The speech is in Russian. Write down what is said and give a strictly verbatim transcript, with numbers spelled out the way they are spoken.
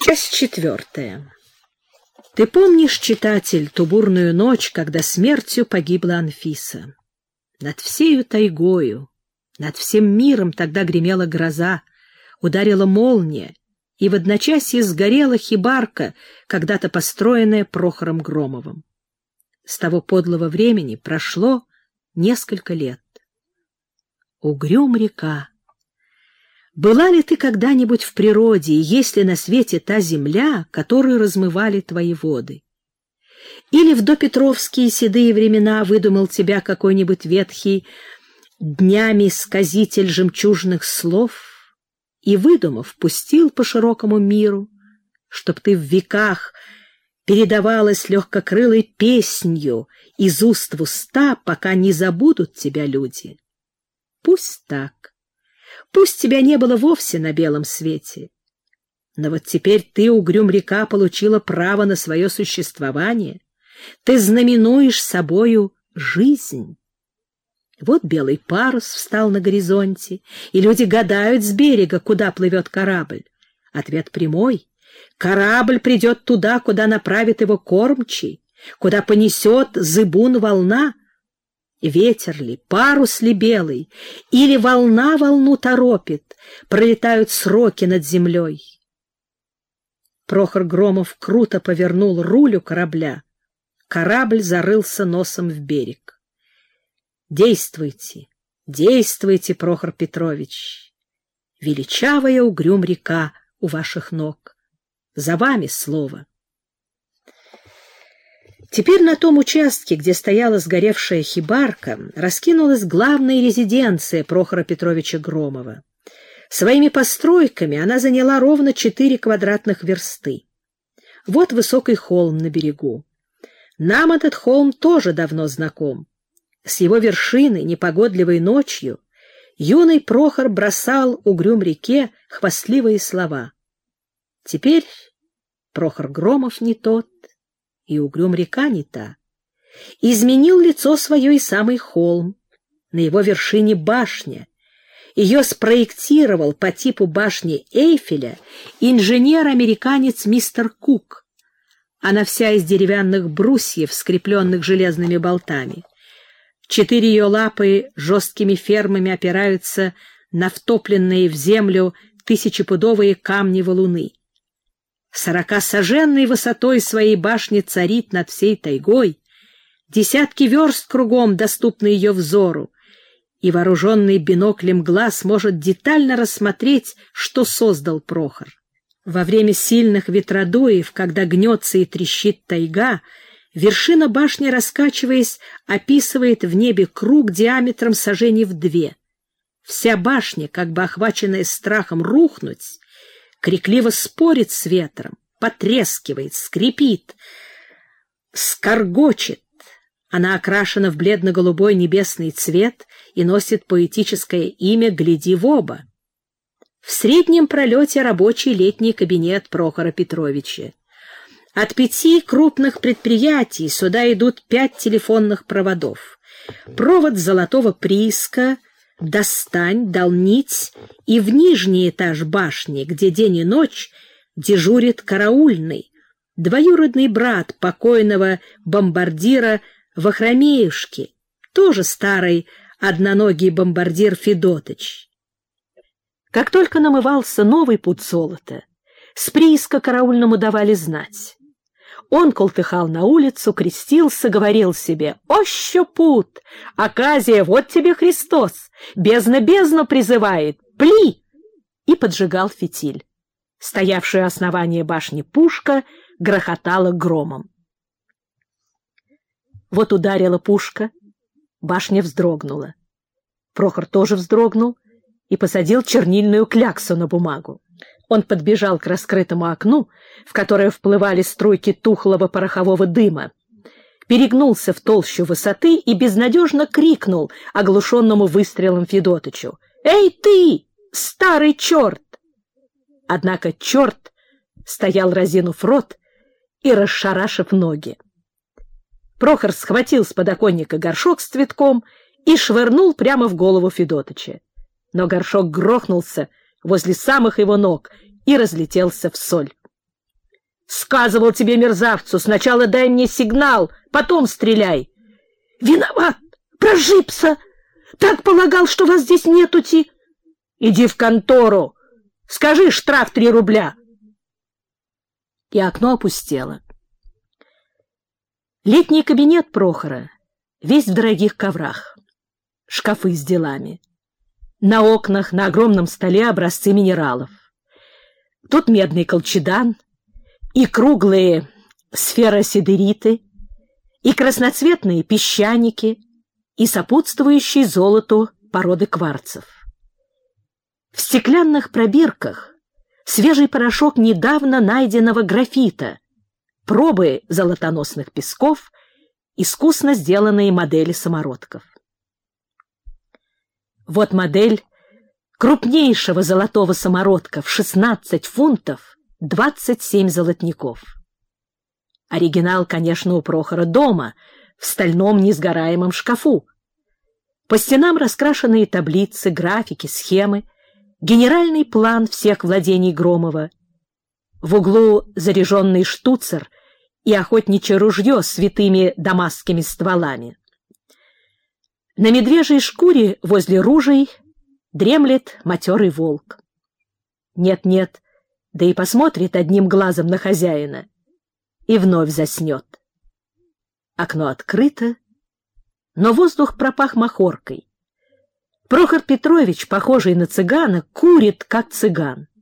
Часть четвертая. Ты помнишь, читатель, ту бурную ночь, когда смертью погибла Анфиса? Над всею тайгою, над всем миром тогда гремела гроза, ударила молния, и в одночасье сгорела хибарка, когда-то построенная Прохором Громовым. С того подлого времени прошло несколько лет. Угрюм река. Была ли ты когда-нибудь в природе, и есть ли на свете та земля, которую размывали твои воды? Или в допетровские седые времена выдумал тебя какой-нибудь ветхий днями сказитель жемчужных слов и, выдумав, пустил по широкому миру, чтоб ты в веках передавалась легкокрылой песнью из уст в уста, пока не забудут тебя люди? Пусть так. Пусть тебя не было вовсе на белом свете. Но вот теперь ты, угрюм река, получила право на свое существование. Ты знаменуешь собою жизнь. Вот белый парус встал на горизонте, и люди гадают с берега, куда плывет корабль. Ответ прямой. Корабль придет туда, куда направит его кормчий, куда понесет зыбун волна. Ветер ли, парус ли белый, или волна волну торопит, пролетают сроки над землей. Прохор Громов круто повернул руль у корабля. Корабль зарылся носом в берег. Действуйте, действуйте, Прохор Петрович. Величавая угрюм река у ваших ног. За вами слово. Теперь на том участке, где стояла сгоревшая хибарка, раскинулась главная резиденция Прохора Петровича Громова. Своими постройками она заняла ровно четыре квадратных версты. Вот высокий холм на берегу. Нам этот холм тоже давно знаком. С его вершины, непогодливой ночью, юный Прохор бросал угрюм реке хвастливые слова. Теперь Прохор Громов не тот, и угрюм река не та. Изменил лицо свое и самый холм. На его вершине башня. Ее спроектировал по типу башни Эйфеля инженер-американец мистер Кук. Она вся из деревянных брусьев, скрепленных железными болтами. Четыре ее лапы жесткими фермами опираются на втопленные в землю тысячепудовые камни-валуны. Сорокасаженной высотой своей башни царит над всей тайгой, десятки верст кругом доступны ее взору, и вооруженный биноклем глаз может детально рассмотреть, что создал Прохор. Во время сильных ветродуев, когда гнется и трещит тайга, вершина башни, раскачиваясь, описывает в небе круг диаметром саженей в две. Вся башня, как бы охваченная страхом рухнуть, крикливо спорит с ветром, потрескивает, скрипит, скоргочет. Она окрашена в бледно-голубой небесный цвет и носит поэтическое имя «Гляди в оба». В среднем пролете рабочий летний кабинет Прохора Петровича. От пяти крупных предприятий сюда идут пять телефонных проводов. Провод золотого прииска «Достань», дал нить и в нижний этаж башни, где день и ночь дежурит караульный, двоюродный брат покойного бомбардира Вахромеюшки, тоже старый одноногий бомбардир Федотыч. Как только намывался новый пуд золота, с прииска караульному давали знать. Он колтыхал на улицу, крестился, говорил себе: «Ощё пут! Оказия, вот тебе Христос! Бездна бездну призывает! Пли!» И поджигал фитиль. Стоявшая у основания башни пушка грохотала громом. Вот ударила пушка, башня вздрогнула. Прохор тоже вздрогнул и посадил чернильную кляксу на бумагу. Он подбежал к раскрытому окну, в которое вплывали струйки тухлого порохового дыма, перегнулся в толщу высоты и безнадежно крикнул оглушенному выстрелом Федотычу: «Эй ты, старый черт!» Однако черт стоял, разинув рот и расшарашив ноги. Прохор схватил с подоконника горшок с цветком и швырнул прямо в голову Федотыча. Но горшок грохнулся возле самых его ног и разлетелся в соль. Сказывал тебе, мерзавцу, сначала дай мне сигнал, потом стреляй. Виноват, прожибся. Так полагал, что вас здесь нетути. Иди в контору. Скажи, штраф три рубля. И окно опустело. Летний кабинет Прохора весь в дорогих коврах. Шкафы с делами. На окнах, на огромном столе образцы минералов. Тут медный колчедан, и круглые сферосидериты, и красноцветные песчаники, и сопутствующие золоту породы кварцев. В стеклянных пробирках свежий порошок недавно найденного графита, пробы золотоносных песков, искусно сделанные модели самородков. Вот модель крупнейшего золотого самородка в шестнадцать фунтов, двадцать семь золотников. Оригинал, конечно, у Прохора дома, в стальном несгораемом шкафу. По стенам раскрашенные таблицы, графики, схемы, генеральный план всех владений Громова. В углу заряженный штуцер и охотничье ружье с витыми дамасскими стволами. На медвежьей шкуре возле ружей дремлет матерый волк. Нет-нет, да и посмотрит одним глазом на хозяина и вновь заснет. Окно открыто, но воздух пропах махоркой. Прохор Петрович, похожий на цыгана, курит, как цыган.